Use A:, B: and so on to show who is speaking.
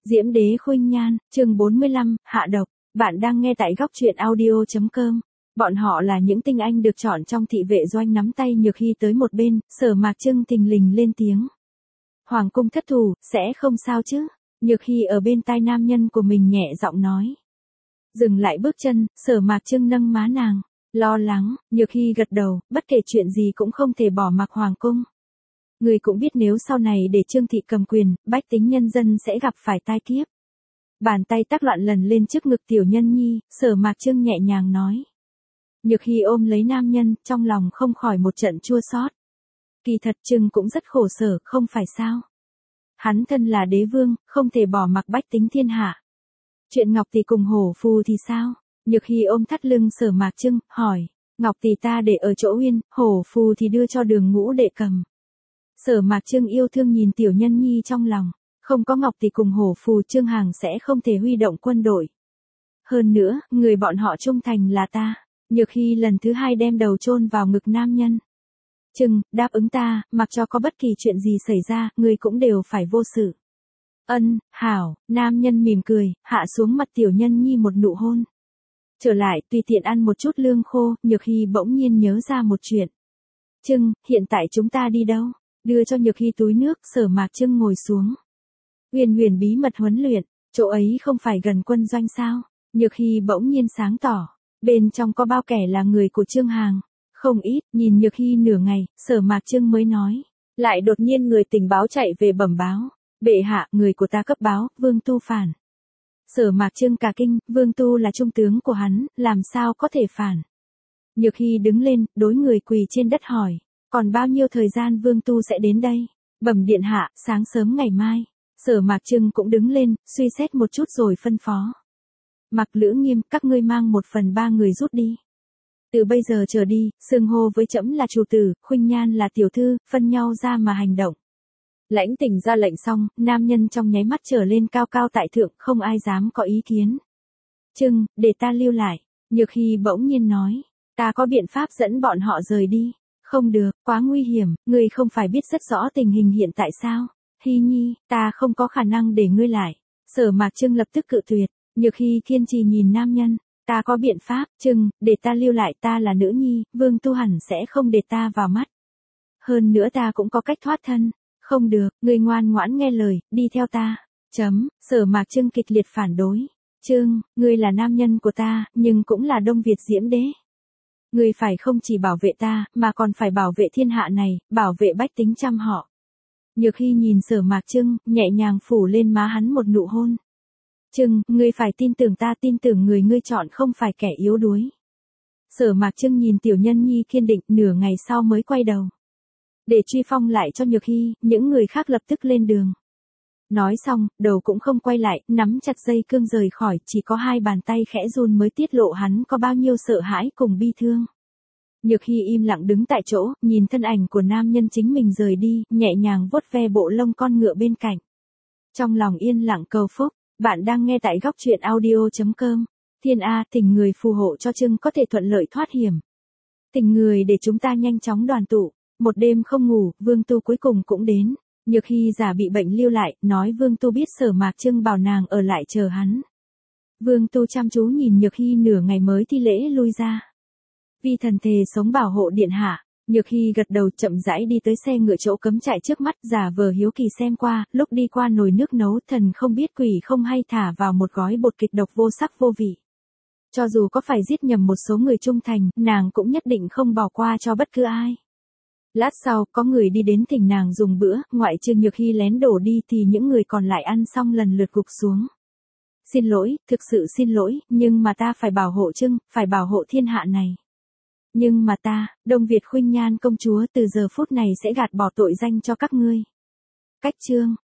A: Diễm Đế Khuynh Nhan, chương 45, hạ độc. Bạn đang nghe tại góc truyện audio.com. Bọn họ là những tinh anh được chọn trong thị vệ doanh nắm tay Nhược Hy tới một bên, Sở Mạc Trưng thình lình lên tiếng. Hoàng cung thất thủ, sẽ không sao chứ? Nhược Hy ở bên tai nam nhân của mình nhẹ giọng nói. Dừng lại bước chân, Sở Mạc Trưng nâng má nàng. Lo lắng, Nhược Hy gật đầu, bất kể chuyện gì cũng không thể bỏ mặc hoàng cung. Người cũng biết nếu sau này để Trương Thị cầm quyền, bách tính nhân dân sẽ gặp phải tai kiếp. Bàn tay tác loạn lần lên trước ngực tiểu nhân nhi, Sở Mạc Trưng nhẹ nhàng nói. Nhược Hy ôm lấy nam nhân, trong lòng không khỏi một trận chua xót. Kỳ thật Trưng cũng rất khổ sở, không phải sao? Hắn thân là đế vương, không thể bỏ mặc bách tính thiên hạ. Chuyện Ngọc Tỷ cùng Hổ Phù thì sao? Nhược Hy ôm thắt lưng Sở Mạc Trưng, hỏi. Ngọc Tỷ ta để ở chỗ Uyên, Hổ Phù thì đưa cho Đường Ngũ đệ cầm. Sở Mạc Trưng yêu thương nhìn tiểu nhân nhi trong lòng, không có Ngọc Tỷ cùng Hổ Phù Trương Hằng sẽ không thể huy động quân đội. Hơn nữa, người bọn họ trung thành là ta. Nhược Hy lần thứ hai đem đầu chôn vào ngực nam nhân. Trưng, đáp ứng ta, mặc cho có bất kỳ chuyện gì xảy ra, người cũng đều phải vô sự. Ân, hảo, nam nhân mỉm cười, hạ xuống mặt tiểu nhân nhi một nụ hôn. Trở lại, tùy tiện ăn một chút lương khô, Nhược Hy bỗng nhiên nhớ ra một chuyện. Trưng, hiện tại chúng ta đi đâu? Đưa cho Nhược Hy túi nước, Sở Mạc Trưng ngồi xuống. Huyền huyền bí mật huấn luyện, chỗ ấy không phải gần quân doanh sao? Nhược Hy bỗng nhiên sáng tỏ, bên trong có bao kẻ là người của Trương Hằng. Không ít, nhìn Nhược Hy nửa ngày, Sở Mạc Trưng mới nói. Lại đột nhiên người tình báo chạy về bẩm báo. Bệ hạ, người của ta cấp báo, Vương Tu phản. Sở Mạc Trưng cả kinh, Vương Tu là trung tướng của hắn, làm sao có thể phản? Nhược Hy đứng lên, đối người quỳ trên đất hỏi. Còn bao nhiêu thời gian Vương Tu sẽ đến đây? Bẩm điện hạ, sáng sớm ngày mai. Sở Mạc Trưng cũng đứng lên, suy xét một chút rồi phân phó. Mặc Lữ Nghiêm, các ngươi mang 1/3 người rút đi. Từ bây giờ trở đi, xưng hô với trẫm là chủ tử, Khuynh Nhan là tiểu thư, phân nhau ra mà hành động. Lãnh Tỉnh ra lệnh xong, nam nhân trong nháy mắt trở lên cao cao tại thượng, không ai dám có ý kiến. Trưng, để ta lưu lại. Nhược Hy bỗng nhiên nói. Ta có biện pháp dẫn bọn họ rời đi. Không được, quá nguy hiểm, ngươi không phải biết rất rõ tình hình hiện tại sao? Hy nhi, ta không có khả năng để ngươi lại. Sở Mạc Trưng lập tức cự tuyệt. Nhược Hy kiên trì nhìn nam nhân. Ta có biện pháp, Trưng, để ta lưu lại, ta là nữ nhi, Vương Tu hẳn sẽ không để ta vào mắt. Hơn nữa ta cũng có cách thoát thân. Không được, ngươi ngoan ngoãn nghe lời, đi theo ta. Sở Mạc Trưng kịch liệt phản đối. Trưng, ngươi là nam nhân của ta, nhưng cũng là Đông Việt Diễm Đế. Ngươi phải không chỉ bảo vệ ta, mà còn phải bảo vệ thiên hạ này, bảo vệ bách tính trăm họ. Nhược Hy nhìn Sở Mạc Trưng, nhẹ nhàng phủ lên má hắn một nụ hôn. Trưng, ngươi phải tin tưởng ta, tin tưởng người ngươi chọn không phải kẻ yếu đuối. Sở Mạc Trưng nhìn tiểu nhân nhi kiên định, nửa ngày sau mới quay đầu. Để truy phong lại cho Nhược Hy, những người khác lập tức lên đường. Nói xong, đầu cũng không quay lại, nắm chặt dây cương rời khỏi, chỉ có hai bàn tay khẽ run mới tiết lộ hắn có bao nhiêu sợ hãi cùng bi thương. Nhược Hy im lặng đứng tại chỗ, nhìn thân ảnh của nam nhân chính mình rời đi, nhẹ nhàng vuốt ve bộ lông con ngựa bên cạnh. Trong lòng yên lặng cầu phúc, bạn đang nghe tại góc truyện audio.com. Thiên A, tình người phù hộ cho Trưng có thể thuận lợi thoát hiểm. Tình người để chúng ta nhanh chóng đoàn tụ. Một đêm không ngủ, Vương Tu cuối cùng cũng đến. Nhược Hy giả bị bệnh lưu lại, nói Vương Tu biết Sở Mạc Trưng bảo nàng ở lại chờ hắn. Vương Tu chăm chú nhìn Nhược Hy nửa ngày mới thi lễ lui ra. Vi thần thề sống bảo hộ điện hạ. Nhược Hy gật đầu chậm rãi đi tới xe ngựa chỗ cấm chạy trước mắt, giả vờ hiếu kỳ xem qua, lúc đi qua nồi nước nấu thần không biết quỷ không hay thả vào một gói bột kịch độc vô sắc vô vị. Cho dù có phải giết nhầm một số người trung thành, nàng cũng nhất định không bỏ qua cho bất cứ ai. Lát sau, có người đi đến thỉnh nàng dùng bữa, ngoại trừ Nhược Hy lén đổ đi thì những người còn lại ăn xong lần lượt gục xuống. Xin lỗi, thực sự xin lỗi, nhưng mà ta phải bảo hộ Trưng, phải bảo hộ thiên hạ này. Nhưng mà ta, Đông Việt Khuynh Nhan công chúa từ giờ phút này sẽ gạt bỏ tội danh cho các ngươi. Cách chương.